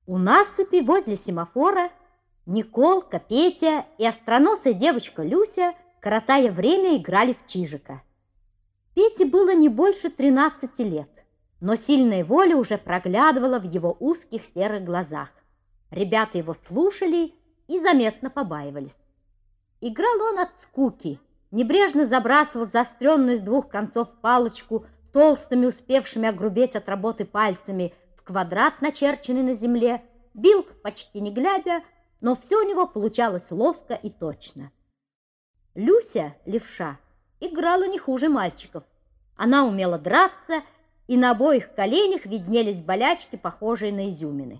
У насыпи возле семафора Николка, Петя и остроносая девочка Люся, коротая время, играли в чижика. Пете было не больше 13 лет, но сильная воля уже проглядывала в его узких серых глазах. Ребята его слушали и заметно побаивались. Играл он от скуки, небрежно забрасывал заостренную с двух концов палочку толстыми, успевшими огрубеть от работы пальцами в квадрат, начерченный на земле, бил почти не глядя, но все у него получалось ловко и точно. Люся, левша, играла не хуже мальчиков. Она умела драться, и на обоих коленях виднелись болячки, похожие на изюмины.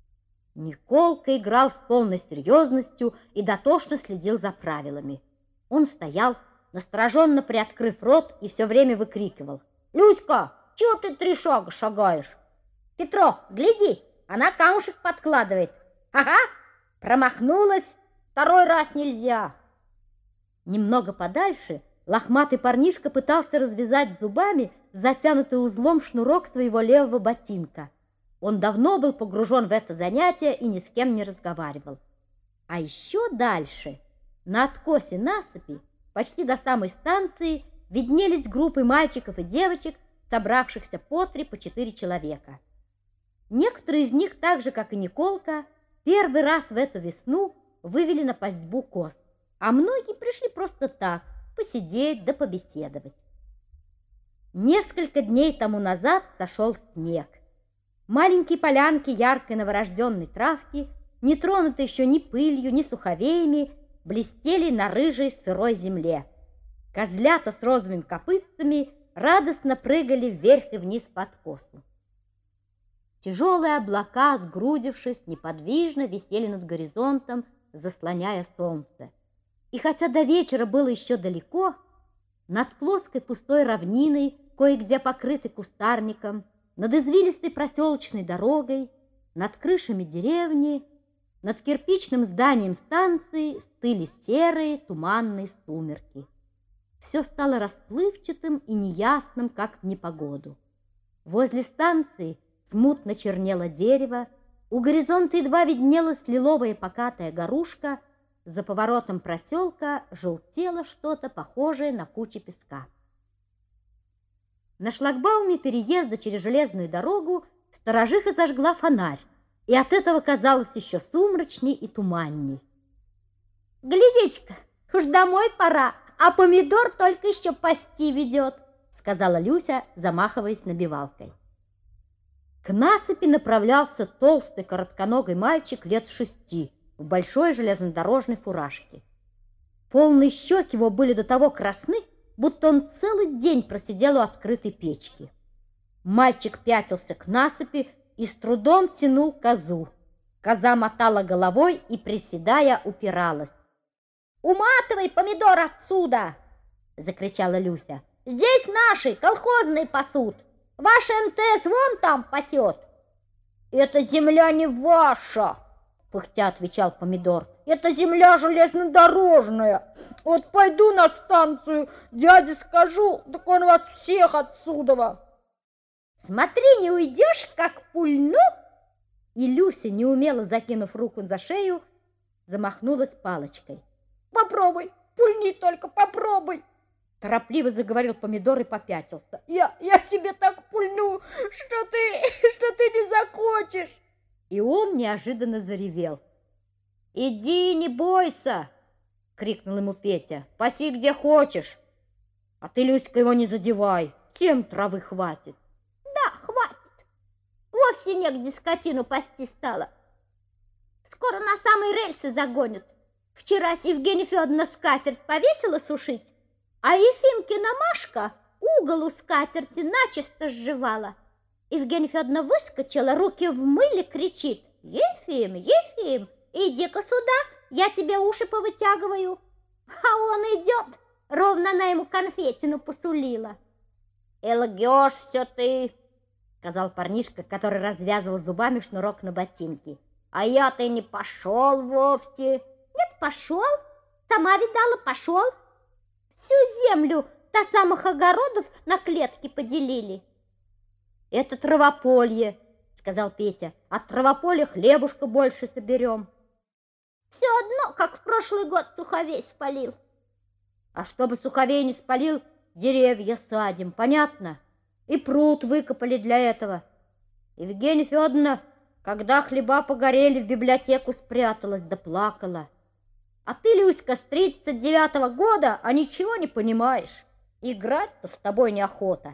Николка играл с полной серьезностью и дотошно следил за правилами. Он стоял, настороженно приоткрыв рот, и все время выкрикивал: «Люська, чего ты 3 шага шагаешь? Петро, гляди, она камушек подкладывает. Ага, промахнулась, 2-й раз нельзя». Немного подальше лохматый парнишка пытался развязать зубами затянутый узлом шнурок своего левого ботинка. Он давно был погружен в это занятие и ни с кем не разговаривал. А еще дальше, на откосе насыпи, почти до самой станции, виднелись группы мальчиков и девочек, собравшихся по 3, по 4 человека. Некоторые из них, так же, как и Николка, первый раз в эту весну вывели на пастьбу коз, а многие пришли просто так, посидеть да побеседовать. Несколько дней тому назад сошел снег. Маленькие полянки яркой новорожденной травки, не тронутые еще ни пылью, ни суховеями, блестели на рыжей сырой земле. Козлята с розовыми копытцами радостно прыгали вверх и вниз по откосу. Тяжелые облака, сгрудившись, неподвижно висели над горизонтом, заслоняя солнце. И хотя до вечера было еще далеко, над плоской пустой равниной, кое-где покрытой кустарником, над извилистой проселочной дорогой, над крышами деревни, над кирпичным зданием станции стыли серые туманные сумерки. Все стало расплывчатым и неясным, как в непогоду. Возле станции смутно чернело дерево, у горизонта едва виднелась лиловая покатая горушка, за поворотом проселка желтело что-то похожее на кучу песка. На шлагбауме переезда через железную дорогу сторожиха зажгла фонарь, и от этого казалось еще сумрачней и туманней. «Глядите-ка, уж домой пора, а помидор только еще пасти ведет», сказала Люся, замахиваясь набивалкой. К насыпи направлялся толстый коротконогий мальчик лет 6 в большой железнодорожной фуражке. Полные щеки его были до того красны, будто он целый день просидел у открытой печки. Мальчик пятился к насыпи и с трудом тянул козу. Коза мотала головой и, приседая, упиралась. «Уматывай помидор отсюда!» — закричала Люся. «Здесь наши, колхозные пасут! Ваш МТС вон там пасет!» «Это земля не ваша!» — пыхтя отвечал помидор. «Это земля железнодорожная. Вот пойду на станцию, дяде скажу, так он вас всех отсюда!» «Смотри, не уйдешь, как пульну!» И Люся, неумело закинув руку за шею, замахнулась палочкой. «Попробуй, пульни только, попробуй!» Торопливо заговорил помидор и попятился. Я тебе так пульну, что ты не захочешь!» И он неожиданно заревел. «Иди, не бойся!» — крикнул ему Петя. «Паси где хочешь! А ты, Люська, его не задевай, всем травы хватит!» «Да, хватит! Вовсе негде скотину пасти стало. Скоро на самые рельсы загонят. Вчера Евгения Федоровна скатерть повесила сушить, а Ефимкина Машка угол у скатерти начисто сживала. Евгения Федоровна выскочила, руки в мыле, кричит: «Ефим, Ефим, иди-ка сюда, я тебе уши повытягиваю». А он идет, ровно она ему конфетину посулила. «Лгешь все ты», — сказал парнишка, который развязывал зубами шнурок на ботинке. «А я-то и не пошел вовсе». «Нет, пошел, сама видала, пошел. Всю землю до самых огородов на клетки поделили». «Это травополье», — сказал Петя. От травополя хлебушка больше соберем. Все одно, как в прошлый год суховей спалил. А чтобы суховей не спалил, деревья садим, понятно? И пруд выкопали для этого. Евгения Федоровна, когда хлеба погорели, в библиотеку спряталась да плакала. А ты, Люська, с 39-го года, а ничего не понимаешь. Играть-то с тобой неохота.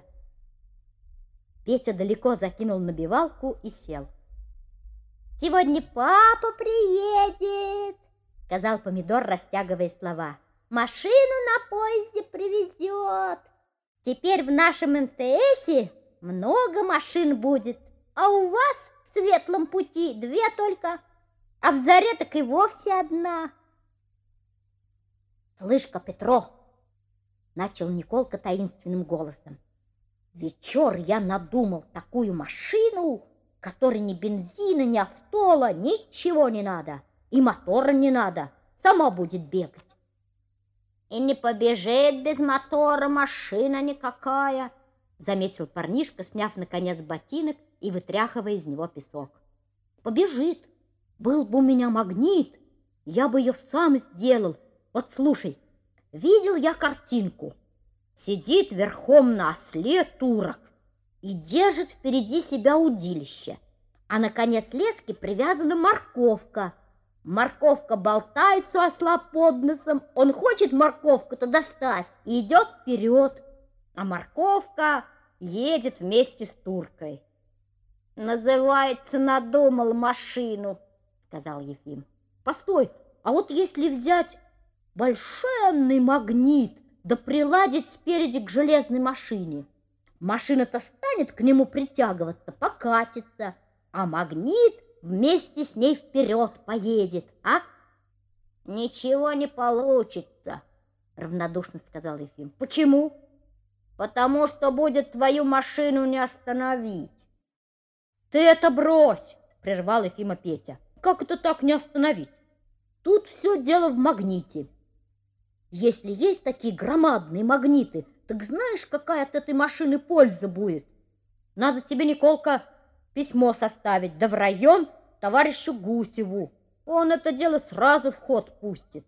Петя далеко закинул набивалку и сел. «Сегодня папа приедет», — сказал Помидор, растягивая слова. «Машину на поезде привезет. Теперь в нашем МТСе много машин будет, а у вас в Светлом пути 2 только, а в Заре так и вовсе 1. «Слышь-ка, Петро!» — начал Николка таинственным голосом. «Вечер я надумал такую машину, которой ни бензина, ни автола, ничего не надо, и мотора не надо, сама будет бегать». «И не побежит без мотора машина никакая», — заметил парнишка, сняв, наконец, ботинок и вытряхивая из него песок. «Побежит. Был бы у меня магнит, я бы ее сам сделал. Вот слушай, видел я картинку. Сидит верхом на осле турок и держит впереди себя удилище, а на конец лески привязана морковка. Морковка болтается у осла под носом, он хочет морковку-то достать и идет вперед, а морковка едет вместе с туркой». «Называется, надумал машину», — сказал Ефим. «Постой, а вот если взять большенный магнит да приладить спереди к железной машине, машина-то станет к нему притягиваться, покатится, а магнит вместе с ней вперед поедет, а?» «Ничего не получится», — равнодушно сказал Ефим. «Почему?» «Потому что будет твою машину не остановить». «Ты это брось!» — прервал Ефима Петя. «Как это так не остановить? Тут все дело в магните. Если есть такие громадные магниты, так знаешь, какая от этой машины польза будет? Надо тебе, Николка, письмо составить, да в район товарищу Гусеву. Он это дело сразу в ход пустит».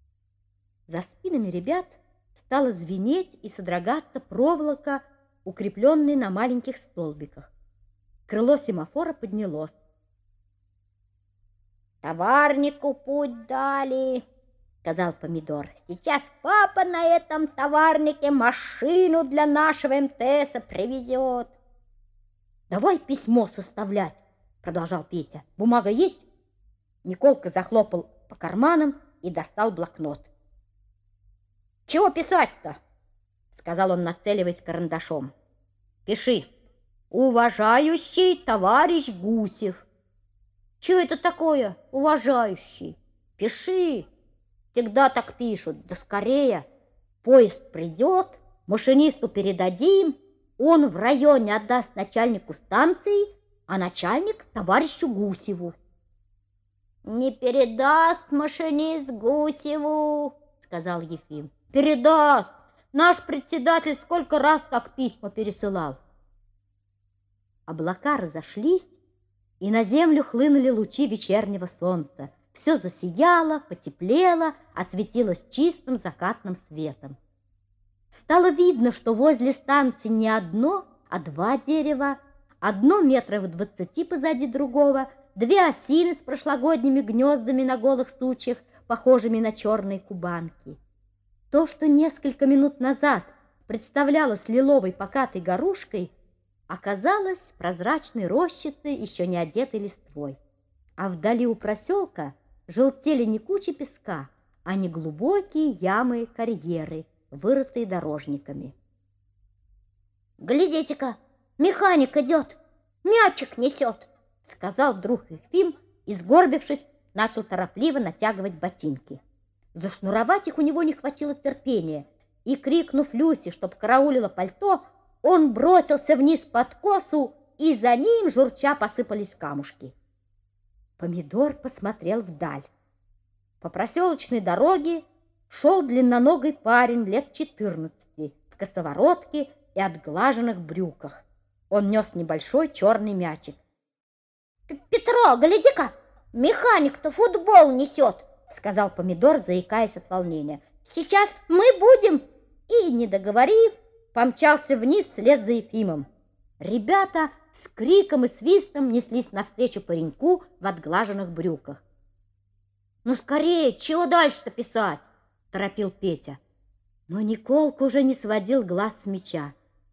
За спинами ребят стала звенеть и содрогаться проволока, укрепленная на маленьких столбиках. Крыло семафора поднялось. «Товарнику путь дали», — сказал Помидор. «Сейчас папа на этом товарнике машину для нашего МТСа привезет». «Давай письмо составлять», — продолжал Петя. «Бумага есть?» Николка захлопал по карманам и достал блокнот. «Чего писать-то?» — сказал он, нацеливаясь карандашом. «Пиши: уважающий товарищ Гусев». «Чего это такое, уважающий? Пиши. Всегда так пишут. Да скорее. Поезд придет, машинисту передадим, он в районе отдаст начальнику станции, а начальник товарищу Гусеву». «Не передаст машинист Гусеву», — сказал Ефим. «Передаст. Наш председатель сколько раз так письма пересылал». Облака разошлись, и на землю хлынули лучи вечернего солнца. Все засияло, потеплело, осветилось чистым закатным светом. Стало видно, что возле станции не одно, а 2 дерева, одно метров 20 позади другого, 2 осины с прошлогодними гнездами на голых сучьях, похожими на черные кубанки. То, что несколько минут назад представлялось лиловой покатой горушкой, оказалось прозрачной рощицей, еще не одетой листвой. А вдали у проселка желтели не кучи песка, а неглубокие ямы-карьеры, вырытые дорожниками. «Глядите-ка, механик идет, мячик несет», — сказал вдруг Ефим и, сгорбившись, начал торопливо натягивать ботинки. Зашнуровать их у него не хватило терпения, и, крикнув Люсе, чтоб караулила пальто, он бросился вниз по откосу, и за ним, журча, посыпались камушки. Помидор посмотрел вдаль. По проселочной дороге шел длинноногий парень лет 14 в косоворотке и отглаженных брюках. Он нес небольшой черный мячик. Петро, гляди-ка, механик-то футбол несет, сказал Помидор, заикаясь от волнения. Сейчас мы будем... И, не договорив, помчался вниз вслед за Ефимом. Ребята с криком и свистом неслись навстречу пареньку в отглаженных брюках. «Ну скорее, чего дальше-то писать?» – торопил Петя. Но Николка уже не сводил глаз с мяча.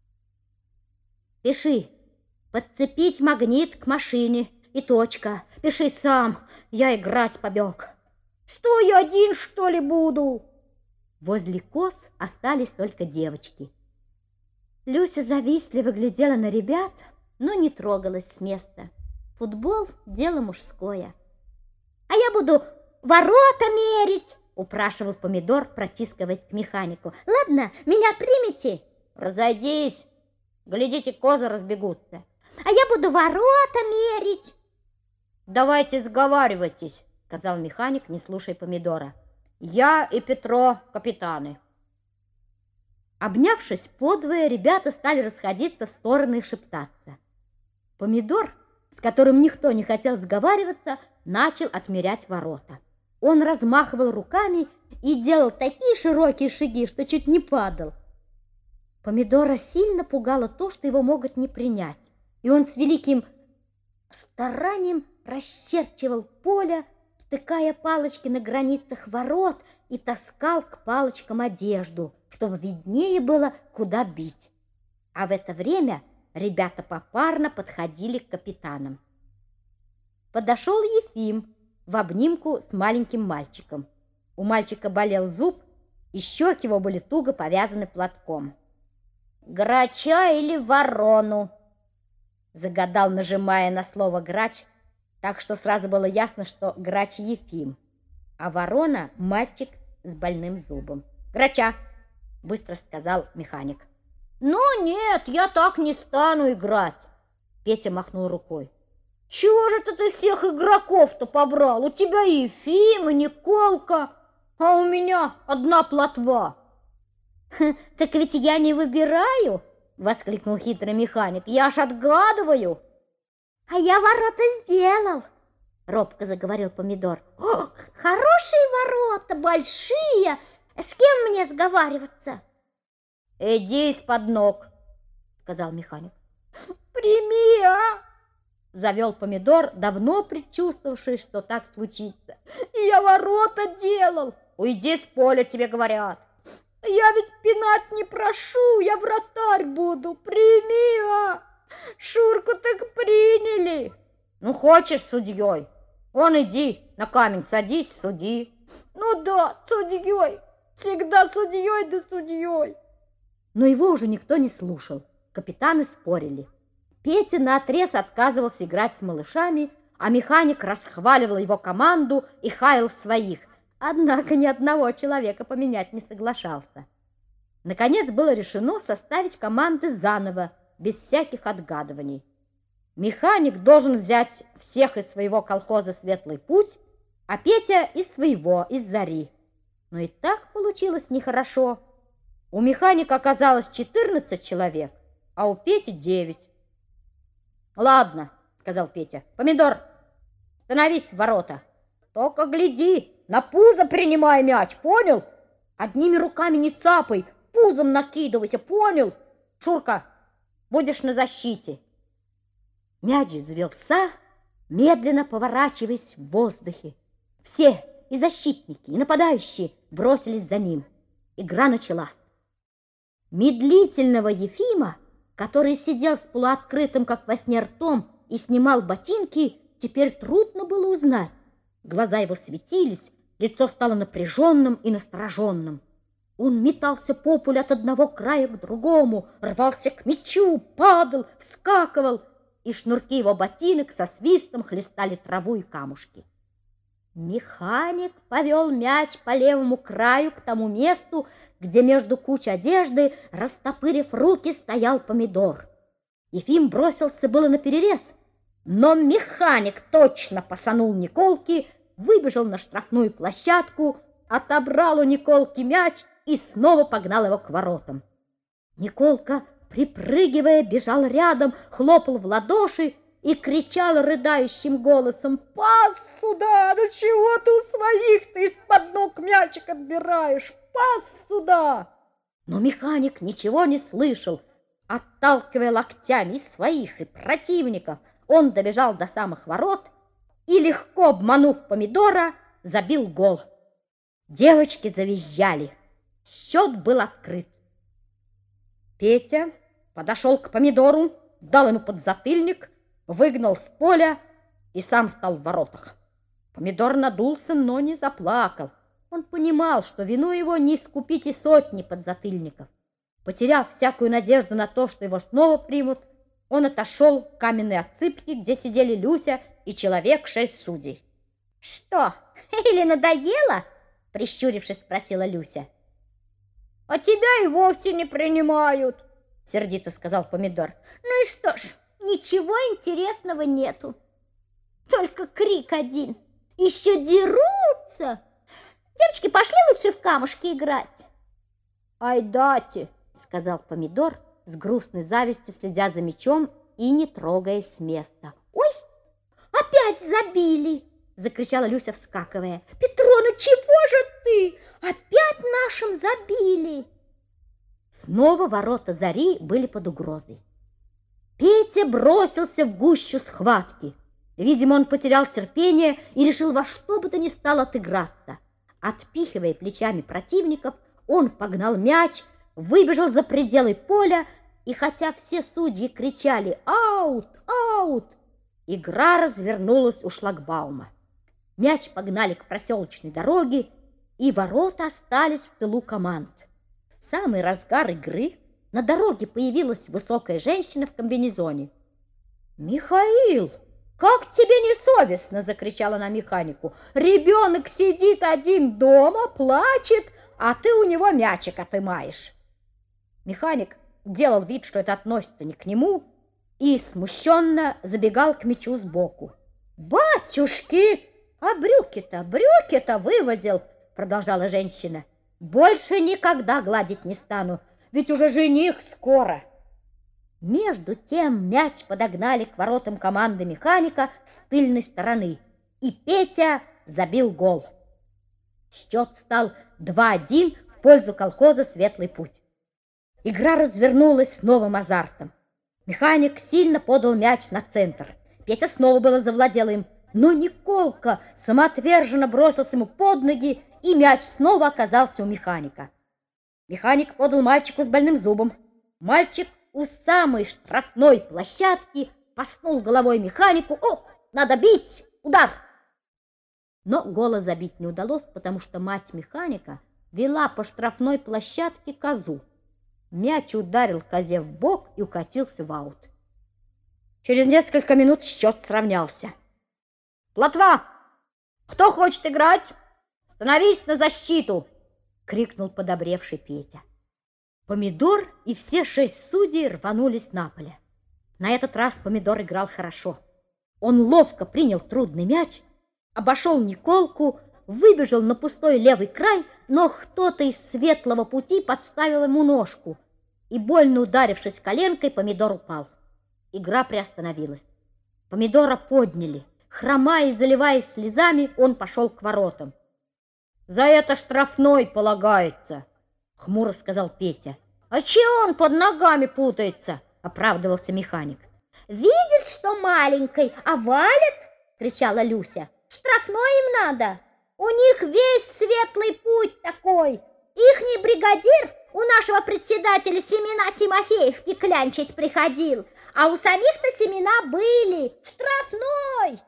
«Пиши, подцепить магнит к машине и точка. Пиши сам, я играть побег». «Что, я один, что ли, буду?» Возле коз остались только девочки. Люся завистливо глядела на ребят, но не трогалась с места. Футбол – дело мужское. «А я буду ворота мерить!» – упрашивал Помидор, протискиваясь к механику. «Ладно, меня примите?» «Разойдись! Глядите, козы разбегутся!» «А я буду ворота мерить!» «Давайте сговаривайтесь!» – сказал механик, не слушая Помидора. «Я и Петро капитаны». Обнявшись подвое, ребята стали расходиться в стороны и шептаться. Помидор, с которым никто не хотел сговариваться, начал отмерять ворота. Он размахивал руками и делал такие широкие шаги, что чуть не падал. Помидора сильно пугало то, что его могут не принять, и он с великим старанием расчерчивал поле, втыкая палочки на границах ворот и таскал к палочкам одежду, чтобы виднее было, куда бить. А в это время ребята попарно подходили к капитанам. Подошел Ефим в обнимку с маленьким мальчиком. У мальчика болел зуб, и щеки его были туго повязаны платком. «Грача или ворону?» загадал, нажимая на слово «грач», так что сразу было ясно, что грач Ефим, а ворона – мальчик с больным зубом. «Грача!» – быстро сказал механик. «Ну нет, я так не стану играть!» Петя махнул рукой. «Чего же ты всех игроков-то побрал? У тебя и Ефим, и Николка, а у меня одна плотва!» «Так ведь я не выбираю!» – воскликнул хитрый механик. «Я ж отгадываю!» «А я ворота сделал!» – робко заговорил Помидор. «О, хорошие ворота, большие! С кем мне сговариваться?» «Иди из-под ног!» – сказал механик. «Прими, а!» – завел Помидор, давно предчувствовавший, что так случится. «Я ворота делал!» «Уйди с поля, тебе говорят!» «Я ведь пинать не прошу, я вратарь буду! Прими, а! Шурку так приняли!» «Ну, хочешь судьей? Вон иди, на камень садись, суди!» «Ну да, судьей! Всегда судьей да судьей!» Но его уже никто не слушал. Капитаны спорили. Петя наотрез отказывался играть с малышами, а механик расхваливал его команду и хаял своих. Однако ни одного человека поменять не соглашался. Наконец было решено составить команды заново, без всяких отгадываний. Механик должен взять всех из своего колхоза «Светлый путь», а Петя из своего, из «Зари». Но и так получилось нехорошо. У механика оказалось 14 человек, а у Пети 9. «Ладно», — сказал Петя. «Помидор, становись в ворота. Только гляди, на пузо принимай мяч, понял? Одними руками не цапай, пузом накидывайся, понял? Шурка, будешь на защите». Мяч взвился, медленно поворачиваясь в воздухе. Все, и защитники, и нападающие, бросились за ним. Игра началась. Медлительного Ефима, который сидел с полуоткрытым, как во сне, ртом и снимал ботинки, теперь трудно было узнать. Глаза его светились, лицо стало напряженным и настороженным. Он метался по полю от одного края к другому, рвался к мячу, падал, вскакивал, и шнурки его ботинок со свистом хлестали траву и камушки. Механик повел мяч по левому краю к тому месту, где между куч одежды, растопырив руки, стоял Помидор. Ефим бросился было наперерез, но механик точно пасанул Николке, выбежал на штрафную площадку, отобрал у Николки мяч и снова погнал его к воротам. Николка, припрыгивая, бежал рядом, хлопал в ладоши и кричал рыдающим голосом: «Пас сюда! Ну чего ты у своих-то из-под ног мячик отбираешь? Пас сюда!» Но механик ничего не слышал. Отталкивая локтями и своих, и противников, он добежал до самых ворот и, легко обманув Помидора, забил гол. Девочки завизжали. Счет был открыт. Петя подошел к Помидору, дал ему подзатыльник, выгнал с поля и сам стал в воротах. Помидор надулся, но не заплакал. Он понимал, что вину его не искупить и сотни подзатыльников. Потеряв всякую надежду на то, что его снова примут, он отошел к каменной отсыпке, где сидели Люся и человек 6 судей. «Что, или надоело?» — прищурившись, спросила Люся. «А тебя и вовсе не принимают», — сердито сказал Помидор. «Ну и что ж, ничего интересного нету. Только крик один. Еще дерутся. Девочки, пошли лучше в камушки играть». «Ай, дайте», — сказал Помидор, с грустной завистью следя за мячом и не трогаясь с места. «Ой, опять забили!» — закричала Люся, вскакивая. «Петрона, чего же ты? Опять нашим забили!» Снова ворота Зари были под угрозой. Петя бросился в гущу схватки. Видимо, он потерял терпение и решил во что бы то ни стало отыграться. Отпихивая плечами противников, он погнал мяч, выбежал за пределы поля, и хотя все судьи кричали «Аут! Аут!», игра развернулась у шлагбаума. Мяч погнали к проселочной дороге, и ворота остались в тылу команд. В самый разгар игры на дороге появилась высокая женщина в комбинезоне. «Михаил, как тебе не совестно!» — закричала она механику. «Ребенок сидит один дома, плачет, а ты у него мячик отымаешь». Механик делал вид, что это относится не к нему, и смущенно забегал к мячу сбоку. «Батюшки, а брюки-то вывозил!» — продолжала женщина. «Больше никогда гладить не стану, ведь уже жених скоро». Между тем мяч подогнали к воротам команды механика с тыльной стороны, и Петя забил гол. Счет стал 2-1 в пользу колхоза «Светлый путь». Игра развернулась с новым азартом. Механик сильно подал мяч на центр. Петя снова было завладел им, но Николка самоотверженно бросился ему под ноги, и мяч снова оказался у механика. Механик подал мальчику с больным зубом. Мальчик у самой штрафной площадки паснул головой механику. «Ох, надо бить! Удар!» Но гола забить не удалось, потому что мать механика вела по штрафной площадке козу. Мяч ударил козе в бок и укатился в аут. Через несколько минут счет сравнялся. «Плотва! Кто хочет играть? Становись на защиту!» — крикнул подобревший Петя. Помидор и все 6 судей рванулись на поле. На этот раз Помидор играл хорошо. Он ловко принял трудный мяч, обошел Николку, выбежал на пустой левый край, но кто-то из Светлого пути подставил ему ножку, и, больно ударившись коленкой, Помидор упал. Игра приостановилась. Помидора подняли. Хромая и заливаясь слезами, он пошел к воротам. «За это штрафной полагается», — хмуро сказал Петя. «А чего он под ногами путается?» — оправдывался механик. «Видит, что маленькой, а валит!» — кричала Люся. «Штрафной им надо! У них весь Светлый путь такой! Ихний бригадир у нашего председателя семена Тимофеевки клянчить приходил, а у самих-то семена были! Штрафной!»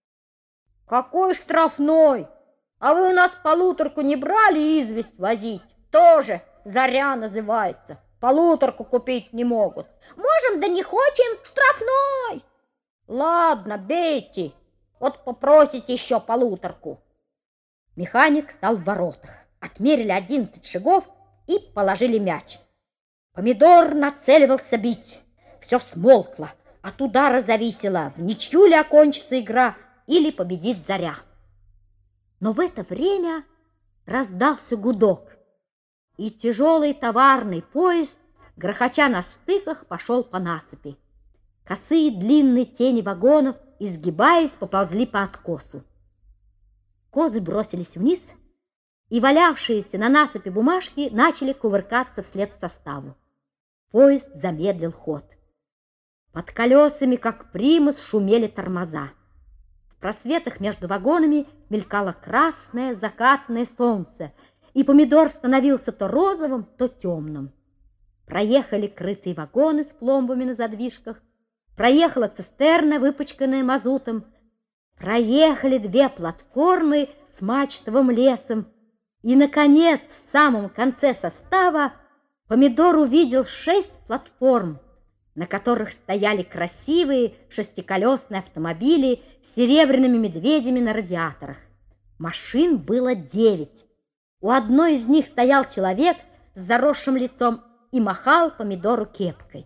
«Какой штрафной? А вы у нас полуторку не брали известь возить? Тоже Заря называется. Полуторку купить не могут». «Можем, да не хотим, штрафной!» «Ладно, бейте, вот попросите еще полуторку». Механик стал в воротах. Отмерили 11 шагов и положили мяч. Помидор нацеливался бить. Все смолкло. От удара зависело, в ничью ли окончится игра или победит Заря. Но в это время раздался гудок, и тяжелый товарный поезд, грохоча на стыках, пошел по насыпи. Косые длинные тени вагонов, изгибаясь, поползли по откосу. Козы бросились вниз, и валявшиеся на насыпи бумажки начали кувыркаться вслед составу. Поезд замедлил ход. Под колесами, как примус, шумели тормоза. В просветах между вагонами мелькало красное закатное солнце, и помидор становился то розовым, то темным. Проехали крытые вагоны с пломбами на задвижках, проехала цистерна, выпачканная мазутом, проехали 2 платформы с мачтовым лесом, и, наконец, в самом конце состава помидор увидел 6 платформ, на которых стояли красивые шестиколесные автомобили с серебряными медведями на радиаторах. Машин было 9. У одной из них стоял человек с заросшим лицом и махал помидору кепкой.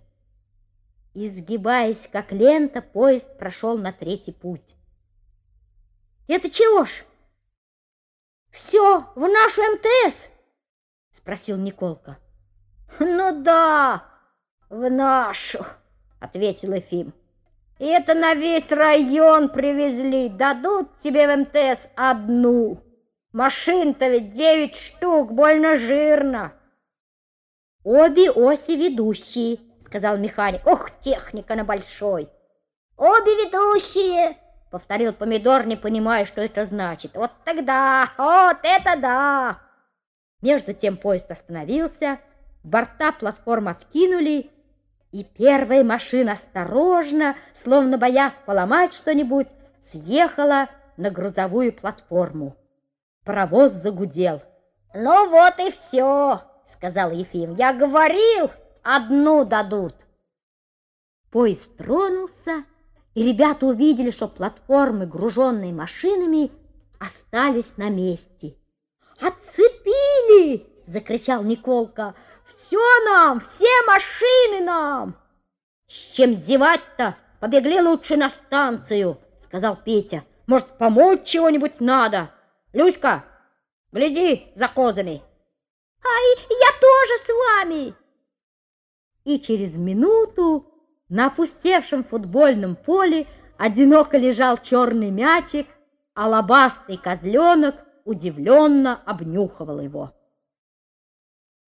Изгибаясь, как лента, поезд прошел на 3-й путь. «Это чего ж? Все в нашу МТС?» — спросил Николка. «Ну да, в нашу», — ответил Ефим. «Это на весь район привезли, дадут тебе в МТС 1. Машин-то ведь 9 штук, больно жирно». «Обе оси ведущие», — сказал механик. «Ох, техника на большой!» «Обе ведущие», — повторил помидор, не понимая, что это значит. «Вот тогда, вот это да!» Между тем поезд остановился, борта платформ откинули, и первая машина осторожно, словно боясь поломать что-нибудь, съехала на грузовую платформу. Паровоз загудел. «Ну вот и все», — сказал Ефим. «Я говорил, 1 дадут». Поезд тронулся, и ребята увидели, что платформы, груженные машинами, остались на месте. «Отцепили!» — закричал Николка. «Все нам, все машины нам!» «Чем зевать-то? Побегли лучше на станцию», — сказал Петя. «Может, помочь чего-нибудь надо? Люська, гляди за козами». «Ай, я тоже с вами!» И через минуту на опустевшем футбольном поле одиноко лежал черный мячик, а лобастый козленок удивленно обнюхивал его.